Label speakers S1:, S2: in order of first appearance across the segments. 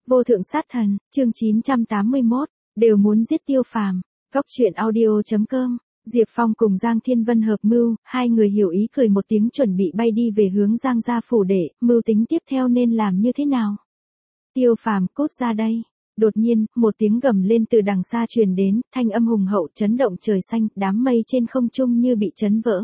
S1: Vô thượng sát thần, chương 981, đều muốn giết Tiêu Phàm. Góc truyện audio.com. Diệp Phong cùng Giang Thiên Vân hợp mưu, hai người hiểu ý cười một tiếng chuẩn bị bay đi về hướng Giang gia phủ để, mưu tính tiếp theo nên làm như thế nào. Tiêu Phàm, cút ra đây. Đột nhiên, một tiếng gầm lên từ đằng xa truyền đến, thanh âm hùng hậu chấn động trời xanh, đám mây trên không trung như bị chấn vỡ.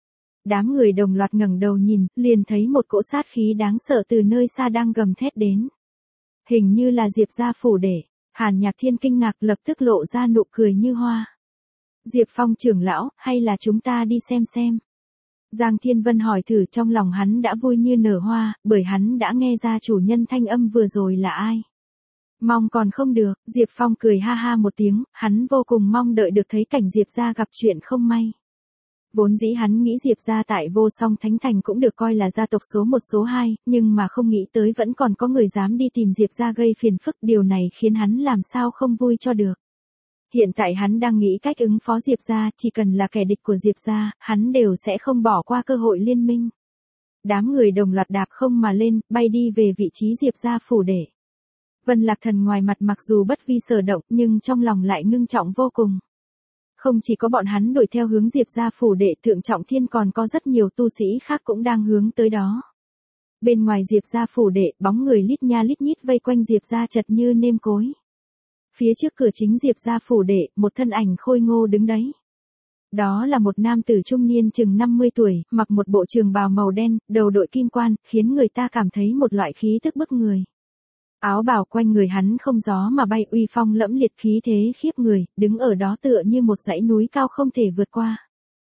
S1: Đám người đồng loạt ngẩng đầu nhìn, liền thấy một cỗ sát khí đáng sợ từ nơi xa đang gầm thét đến. Hình như là Diệp gia phủ để. Hàn Nhạc Thiên kinh ngạc lập tức lộ ra nụ cười như hoa. Diệp Phong trưởng lão, hay là chúng ta đi xem. Giang Thiên Vân hỏi thử, trong lòng hắn đã vui như nở hoa, bởi hắn đã nghe ra chủ nhân thanh âm vừa rồi là ai. Mong còn không được, Diệp Phong cười ha ha một tiếng, hắn vô cùng mong đợi được thấy cảnh Diệp gia gặp chuyện không may. Vốn dĩ hắn nghĩ Diệp gia tại Vô Song Thánh Thành cũng được coi là gia tộc số 1 số 2, nhưng mà không nghĩ tới vẫn còn có người dám đi tìm Diệp gia gây phiền phức, điều này khiến hắn làm sao không vui cho được. Hiện tại hắn đang nghĩ cách ứng phó Diệp gia, chỉ cần là kẻ địch của Diệp gia, hắn đều sẽ không bỏ qua cơ hội liên minh. Đám người đồng loạt đạp không mà lên, bay đi về vị trí Diệp gia phủ để. Vân Lạc Thần ngoài mặt mặc dù bất vi sở động nhưng trong lòng lại ngưng trọng vô cùng. Không chỉ có bọn hắn đuổi theo hướng Diệp gia phủ đệ, Thượng Trọng Thiên còn có rất nhiều tu sĩ khác cũng đang hướng tới đó. Bên ngoài Diệp gia phủ đệ, bóng người lít nha lít nhít vây quanh Diệp gia chật như nêm cối. Phía trước cửa chính Diệp gia phủ đệ, một thân ảnh khôi ngô đứng đấy. Đó là một nam tử trung niên chừng 50 tuổi, mặc một bộ trường bào màu đen, đầu đội kim quan, khiến người ta cảm thấy một loại khí tức bức người. Áo bào quanh người hắn không gió mà bay, uy phong lẫm liệt, khí thế khiếp người, đứng ở đó tựa như một dãy núi cao không thể vượt qua.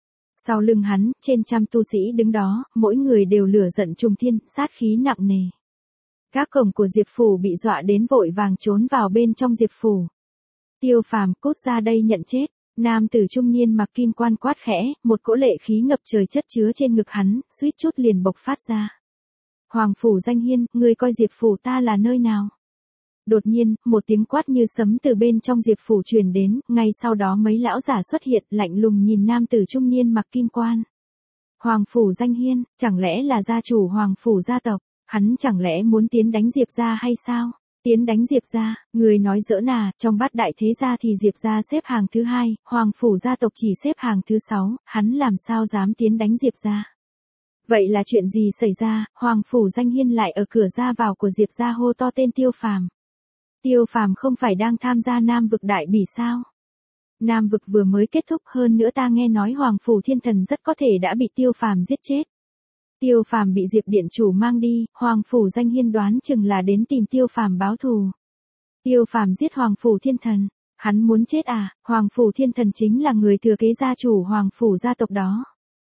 S1: Sau lưng hắn, trên trăm tu sĩ đứng đó, mỗi người đều lửa giận trùng thiên, sát khí nặng nề. Các cổng của Diệp phủ bị dọa đến vội vàng trốn vào bên trong Diệp phủ. Tiêu Phàm, cút ra đây nhận chết. Nam tử trung niên mặc kim quan quát khẽ, một cỗ lệ khí ngập trời chất chứa trên ngực hắn, suýt chút liền bộc phát ra. Hoàng phủ Danh Hiên, ngươi coi Diệp phủ ta là nơi nào? Đột nhiên, một tiếng quát như sấm từ bên trong Diệp phủ truyền đến, ngay sau đó mấy lão giả xuất hiện, lạnh lùng nhìn nam tử trung niên mặc kim quan. Hoàng phủ Danh Hiên, chẳng lẽ là gia chủ Hoàng phủ gia tộc, hắn chẳng lẽ muốn tiến đánh Diệp gia hay sao? Tiến đánh Diệp gia, người nói giỡn à, trong bát đại thế gia thì Diệp gia xếp hàng thứ 2, Hoàng phủ gia tộc chỉ xếp hàng thứ 6, hắn làm sao dám tiến đánh Diệp gia? Vậy là chuyện gì xảy ra, Hoàng phủ Danh Hiên lại ở cửa ra vào của Diệp gia hô to tên Tiêu Phàm. Tiêu Phàm không phải đang tham gia Nam vực đại bỉ sao? Nam vực vừa mới kết thúc, hơn nữa ta nghe nói Hoàng phủ Thiên Thần rất có thể đã bị Tiêu Phàm giết chết. Tiêu Phàm bị Diệp điện chủ mang đi, Hoàng phủ Danh Hiên đoán chừng là đến tìm Tiêu Phàm báo thù. Tiêu Phàm giết Hoàng phủ Thiên Thần, hắn muốn chết à? Hoàng phủ Thiên Thần chính là người thừa kế gia chủ Hoàng phủ gia tộc đó.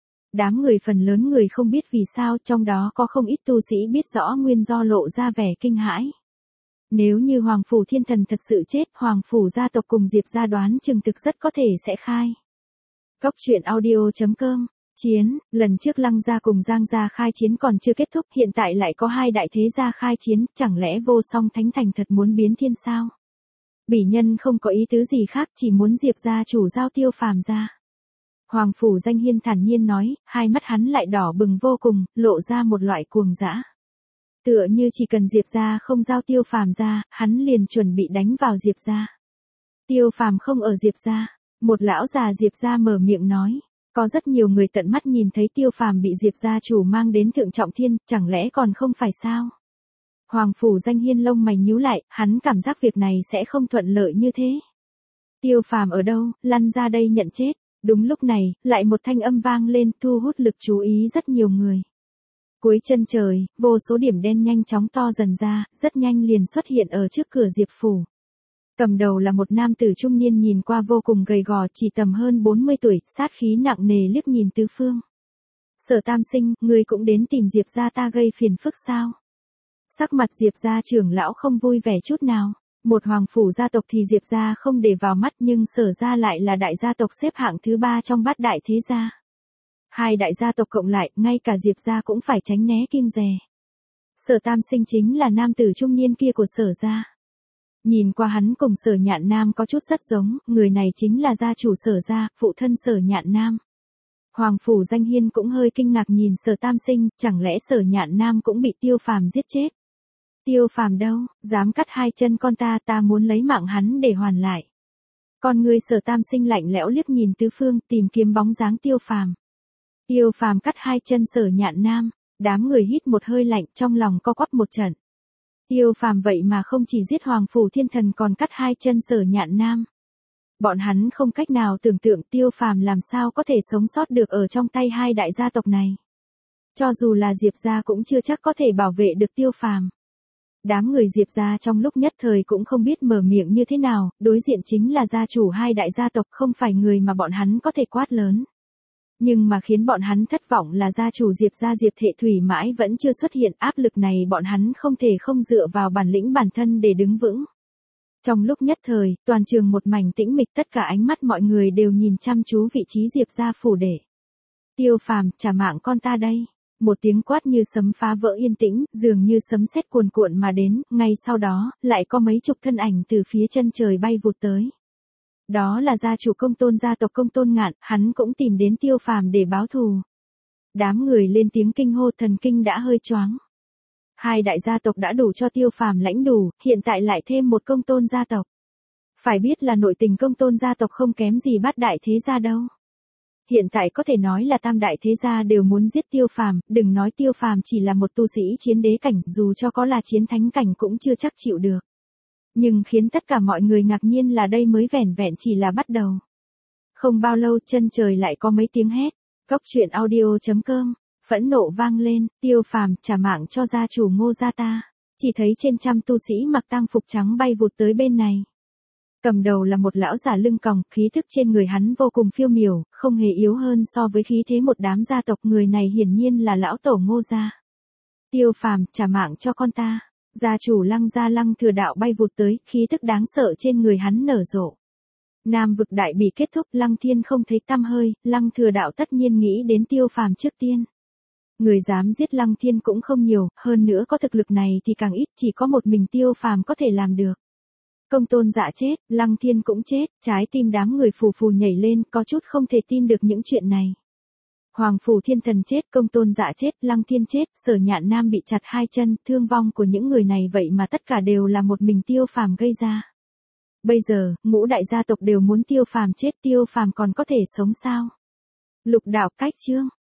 S1: Đám người phần lớn người không biết vì sao, trong đó có không ít tu sĩ biết rõ nguyên do lộ ra vẻ kinh hãi. Nếu như Hoàng phủ Thiên Thần thật sự chết, Hoàng phủ gia tộc cùng Diệp gia đoán chừng thực rất có thể sẽ khai. Góc truyện audio.com. Chiến, lần trước Lăng gia cùng Giang gia khai chiến còn chưa kết thúc, hiện tại lại có hai đại thế gia khai chiến, chẳng lẽ Vô Song Thánh Thành thật muốn biến thiên sao? Bỉ nhân không có ý tứ gì khác, chỉ muốn Diệp gia chủ giao Tiêu Phàm ra. Hoàng phủ Danh Hiên thản nhiên nói, hai mắt hắn lại đỏ bừng vô cùng, lộ ra một loại cuồng dã. Tựa như chỉ cần Diệp gia không giao Tiêu Phàm ra, hắn liền chuẩn bị đánh vào Diệp gia. Tiêu Phàm không ở Diệp gia, một lão già Diệp gia mở miệng nói. Có rất nhiều người tận mắt nhìn thấy Tiêu Phàm bị Diệp gia chủ mang đến Thượng Trọng Thiên, chẳng lẽ còn không phải sao? Hoàng phủ Danh Hiên lông mày nhíu lại, hắn cảm giác việc này sẽ không thuận lợi như thế. Tiêu Phàm ở đâu, lăn ra đây nhận chết. Đúng lúc này, lại một thanh âm vang lên, thu hút lực chú ý rất nhiều người. Cuối chân trời, vô số điểm đen nhanh chóng to dần ra, rất nhanh liền xuất hiện ở trước cửa Diệp phủ. Cầm đầu là một nam tử trung niên nhìn qua vô cùng gầy gò, chỉ tầm hơn 40 tuổi, sát khí nặng nề liếc nhìn tứ phương. Sở Tam Sinh, ngươi cũng đến tìm Diệp gia ta gây phiền phức sao? Sắc mặt Diệp gia trưởng lão không vui vẻ chút nào. Một hoàng phủ gia tộc thì Diệp gia không để vào mắt, nhưng Sở gia lại là đại gia tộc xếp hạng thứ 3 trong bát đại thế gia. Hai đại gia tộc cộng lại, ngay cả Diệp gia cũng phải tránh né kiêng dè. Sở Tam Sinh chính là nam tử trung niên kia của Sở gia. Nhìn qua hắn cùng Sở Nhạn Nam có chút rất giống, người này chính là gia chủ Sở gia, phụ thân Sở Nhạn Nam. Hoàng phủ Danh Hiên cũng hơi kinh ngạc nhìn Sở Tam Sinh, chẳng lẽ Sở Nhạn Nam cũng bị Tiêu Phàm giết chết? Tiêu Phàm đâu, dám cắt hai chân con ta muốn lấy mạng hắn để hoàn lại. Con người Sở Tam Sinh lạnh lẽo liếc nhìn tứ phương tìm kiếm bóng dáng Tiêu Phàm. Tiêu Phàm cắt hai chân Sở Nhạn Nam, đám người hít một hơi lạnh trong lòng co quắp một trận. Tiêu Phàm vậy mà không chỉ giết Hoàng Phủ Thiên Thần còn cắt hai chân Sở Nhạn Nam. Bọn hắn không cách nào tưởng tượng Tiêu Phàm làm sao có thể sống sót được ở trong tay hai đại gia tộc này. Cho dù là Diệp gia cũng chưa chắc có thể bảo vệ được Tiêu Phàm. Đám người Diệp gia trong lúc nhất thời cũng không biết mở miệng như thế nào, đối diện chính là gia chủ hai đại gia tộc không phải người mà bọn hắn có thể quát lớn. Nhưng mà khiến bọn hắn thất vọng là gia chủ Diệp gia Diệp Thệ Thủy mãi vẫn chưa xuất hiện, áp lực này bọn hắn không thể không dựa vào bản lĩnh bản thân để đứng vững. Trong lúc nhất thời, toàn trường một mảnh tĩnh mịch, tất cả ánh mắt mọi người đều nhìn chăm chú vị trí Diệp gia phủ để. Tiêu Phàm, trả mạng con ta đây. Một tiếng quát như sấm phá vỡ yên tĩnh, dường như sấm sét cuồn cuộn mà đến, ngay sau đó, lại có mấy chục thân ảnh từ phía chân trời bay vụt tới. Đó là gia chủ Công Tôn gia tộc Công Tôn Ngạn, hắn cũng tìm đến Tiêu Phàm để báo thù. Đám người lên tiếng kinh hô, thần kinh đã hơi choáng. Hai đại gia tộc đã đủ cho Tiêu Phàm lãnh đủ, hiện tại lại thêm một Công Tôn gia tộc. Phải biết là nội tình Công Tôn gia tộc không kém gì Bát đại thế gia đâu. Hiện tại có thể nói là tam đại thế gia đều muốn giết Tiêu Phàm, đừng nói Tiêu Phàm chỉ là một tu sĩ chiến đế cảnh, dù cho có là chiến thánh cảnh cũng chưa chắc chịu được. Nhưng khiến tất cả mọi người ngạc nhiên là đây mới vẻn vẹn chỉ là bắt đầu. Không bao lâu chân trời lại có mấy tiếng hét. Cốc truyện audio.com, phẫn nộ vang lên, Tiêu Phàm, trả mạng cho gia chủ Ngô gia ta. Chỉ thấy trên trăm tu sĩ mặc tang phục trắng bay vụt tới bên này. Cầm đầu là một lão già lưng còng, khí thức trên người hắn vô cùng phiêu miểu, không hề yếu hơn so với khí thế một đám gia tộc, người này hiển nhiên là lão tổ Ngô gia. Tiêu Phàm, trả mạng cho con ta. Gia chủ Lăng gia Lăng Thừa Đạo bay vụt tới, khí tức đáng sợ trên người hắn nở rộ. Nam vực đại bỉ kết thúc, Lăng Thiên không thấy tăm hơi, Lăng Thừa Đạo tất nhiên nghĩ đến Tiêu Phàm trước tiên. Người dám giết Lăng Thiên cũng không nhiều, hơn nữa có thực lực này thì càng ít, chỉ có một mình Tiêu Phàm có thể làm được. Công Tôn Dạ chết, Lăng Thiên cũng chết, trái tim đám người phù phù nhảy lên, có chút không thể tin được những chuyện này. Hoàng Phủ Thiên Thần chết, Công Tôn Dạ chết, Lăng Thiên chết, Sở Nhạn Nam bị chặt hai chân, thương vong của những người này vậy mà tất cả đều là một mình Tiêu Phàm gây ra. Bây giờ, ngũ đại gia tộc đều muốn Tiêu Phàm chết, Tiêu Phàm còn có thể sống sao? Lục đạo cách chương.